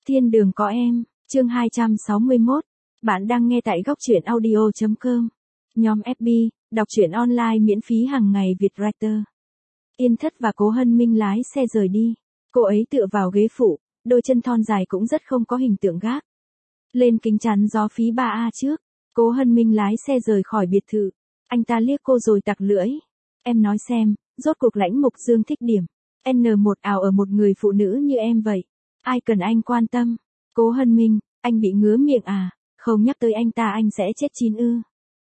Thiên đường có em, chương 261. Bạn đang nghe tại góc truyện audio.com. Nhóm FB, đọc truyện online miễn phí hàng ngày Việt Writer. Yên Thất và Cố Hân Minh lái xe rời đi. Cô ấy tựa vào ghế phụ, đôi chân thon dài cũng rất không có hình tượng gác. Lên kính chắn gió phí 3A trước, Cố Hân Minh lái xe rời khỏi biệt thự. Anh ta liếc cô rồi tặc lưỡi. Em nói xem, rốt cuộc Lãnh Mục Dương thích điểm N1 ảo ở một người phụ nữ như em vậy. Ai cần anh quan tâm? Cố Hân Minh, anh bị ngứa miệng à? Không nhắc tới anh ta anh sẽ chết chín ư.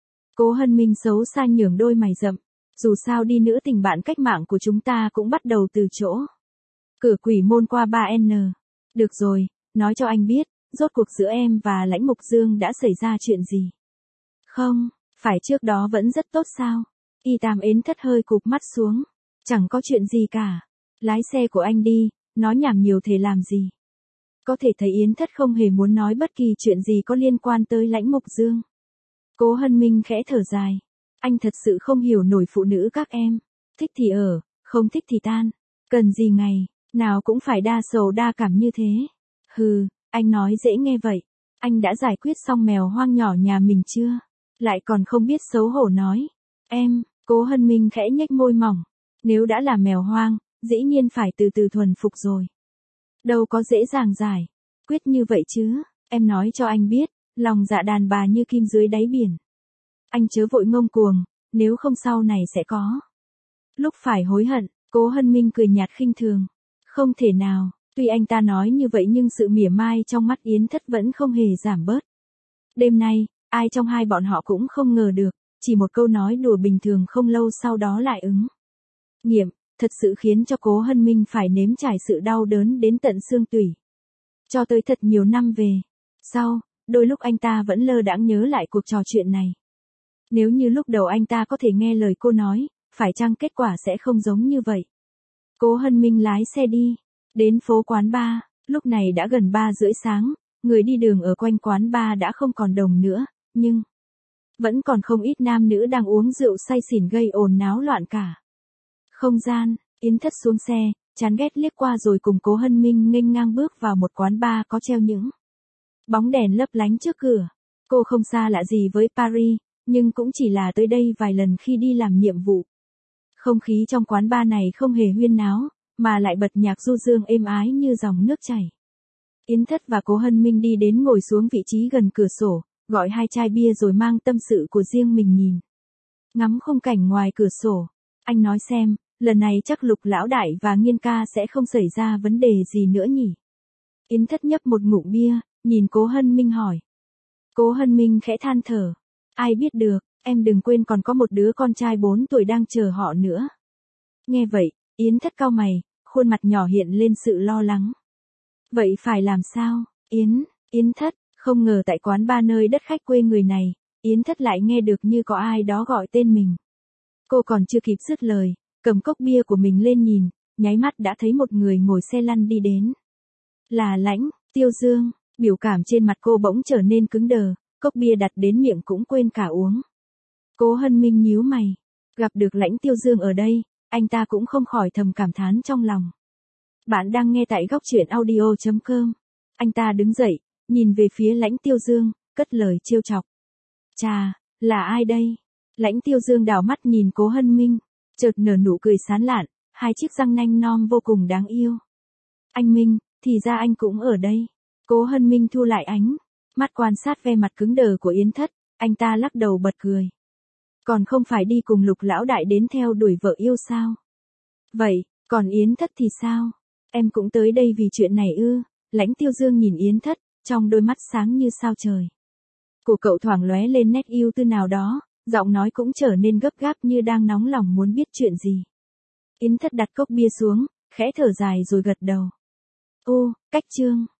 Cố Hân Minh xấu xa nhướng đôi mày rậm. Dù sao đi nữa tình bạn cách mạng của chúng ta cũng bắt đầu từ chỗ cửa quỷ môn qua 3N. Được rồi, nói cho anh biết, rốt cuộc giữa em và Lãnh Mục Dương đã xảy ra chuyện gì? Không, phải trước đó vẫn rất tốt sao? Y Tam Ến Thất hơi cụp mắt xuống. Chẳng có chuyện gì cả. Lái xe của anh đi, nói nhảm nhiều thể làm gì? Có thể thấy Yến Thất không hề muốn nói bất kỳ chuyện gì có liên quan tới Lãnh Mục Dương. Cố Hân Minh khẽ thở dài. Anh thật sự không hiểu nổi phụ nữ các em. Thích thì ở, không thích thì tan. Cần gì ngày, nào cũng phải đa sầu đa cảm như thế. Hừ, anh nói dễ nghe vậy. Anh đã giải quyết xong mèo hoang nhỏ nhà mình chưa? Lại còn không biết xấu hổ nói. Em, Cố Hân Minh khẽ nhếch môi mỏng. Nếu đã là mèo hoang, dĩ nhiên phải từ từ thuần phục rồi. Đâu có dễ dàng giải quyết như vậy chứ, em nói cho anh biết, lòng dạ đàn bà như kim dưới đáy biển. Anh chớ vội ngông cuồng, nếu không sau này sẽ có lúc phải hối hận. Cố Hân Minh cười nhạt khinh thường. Không thể nào, tuy anh ta nói như vậy nhưng sự mỉa mai trong mắt Yến Thất vẫn không hề giảm bớt. Đêm nay, ai trong hai bọn họ cũng không ngờ được, chỉ một câu nói đùa bình thường không lâu sau đó lại ứng nghiệm, thật sự khiến cho Cố Hân Minh phải nếm trải sự đau đớn đến tận xương tủy. Cho tới thật nhiều năm về sau, đôi lúc anh ta vẫn lơ đãng nhớ lại cuộc trò chuyện này. Nếu như lúc đầu anh ta có thể nghe lời cô nói, phải chăng kết quả sẽ không giống như vậy? Cố Hân Minh lái xe đi, đến phố quán bar, lúc này đã gần 3:30 sáng, người đi đường ở quanh quán bar đã không còn đồng nữa, nhưng vẫn còn không ít nam nữ đang uống rượu say xỉn gây ồn náo loạn cả không gian. Yến Thất xuống xe, chán ghét liếc qua rồi cùng Cố Hân Minh nghênh ngang bước vào một quán bar có treo những bóng đèn lấp lánh trước cửa. Cô không xa lạ gì với Paris, nhưng cũng chỉ là tới đây vài lần khi đi làm nhiệm vụ. Không khí trong quán bar này không hề huyên náo, mà lại bật nhạc du dương êm ái như dòng nước chảy. Yến Thất và Cố Hân Minh đi đến ngồi xuống vị trí gần cửa sổ, gọi 2 chai bia rồi mang tâm sự của riêng mình nhìn ngắm khung cảnh ngoài cửa sổ. Anh nói xem, lần này chắc Lục lão đại và Nghiên ca sẽ không xảy ra vấn đề gì nữa nhỉ? Yến Thất nhấp một ngụm bia, nhìn Cố Hân Minh hỏi. Cố Hân Minh khẽ than thở. Ai biết được, em đừng quên còn có một đứa con trai 4 tuổi đang chờ họ nữa. Nghe vậy, Yến Thất cau mày, khuôn mặt nhỏ hiện lên sự lo lắng. Vậy phải làm sao? Yến Thất, không ngờ tại quán bar nơi đất khách quê người này, Yến Thất lại nghe được như có ai đó gọi tên mình. Cô còn chưa kịp dứt lời, cầm cốc bia của mình lên nhìn, nháy mắt đã thấy một người ngồi xe lăn đi đến. Là Lãnh Tiêu Dương. Biểu cảm trên mặt cô bỗng trở nên cứng đờ, cốc bia đặt đến miệng cũng quên cả uống. Cố Hân Minh nhíu mày, gặp được Lãnh Tiêu Dương ở đây, anh ta cũng không khỏi thầm cảm thán trong lòng. Bạn đang nghe tại góc truyện audio.com. Anh ta đứng dậy, nhìn về phía Lãnh Tiêu Dương, cất lời trêu chọc. Chà, là ai đây? Lãnh Tiêu Dương đảo mắt nhìn Cố Hân Minh, chợt nở nụ cười sán lạn, hai chiếc răng nanh non vô cùng đáng yêu. Anh Minh, thì ra anh cũng ở đây. Cố Hân Minh thu lại ánh mắt quan sát vẻ mặt cứng đờ của Yến Thất, anh ta lắc đầu bật cười. Còn không phải đi cùng Lục lão đại đến theo đuổi vợ yêu sao? Vậy, còn Yến Thất thì sao? Em cũng tới đây vì chuyện này ư? Lãnh Tiêu Dương nhìn Yến Thất, trong đôi mắt sáng như sao trời của cậu thoáng lóe lên nét yêu tư nào đó, giọng nói cũng trở nên gấp gáp như đang nóng lòng muốn biết chuyện gì. Yến Thất đặt cốc bia xuống, khẽ thở dài rồi gật đầu. Ô, cách chương.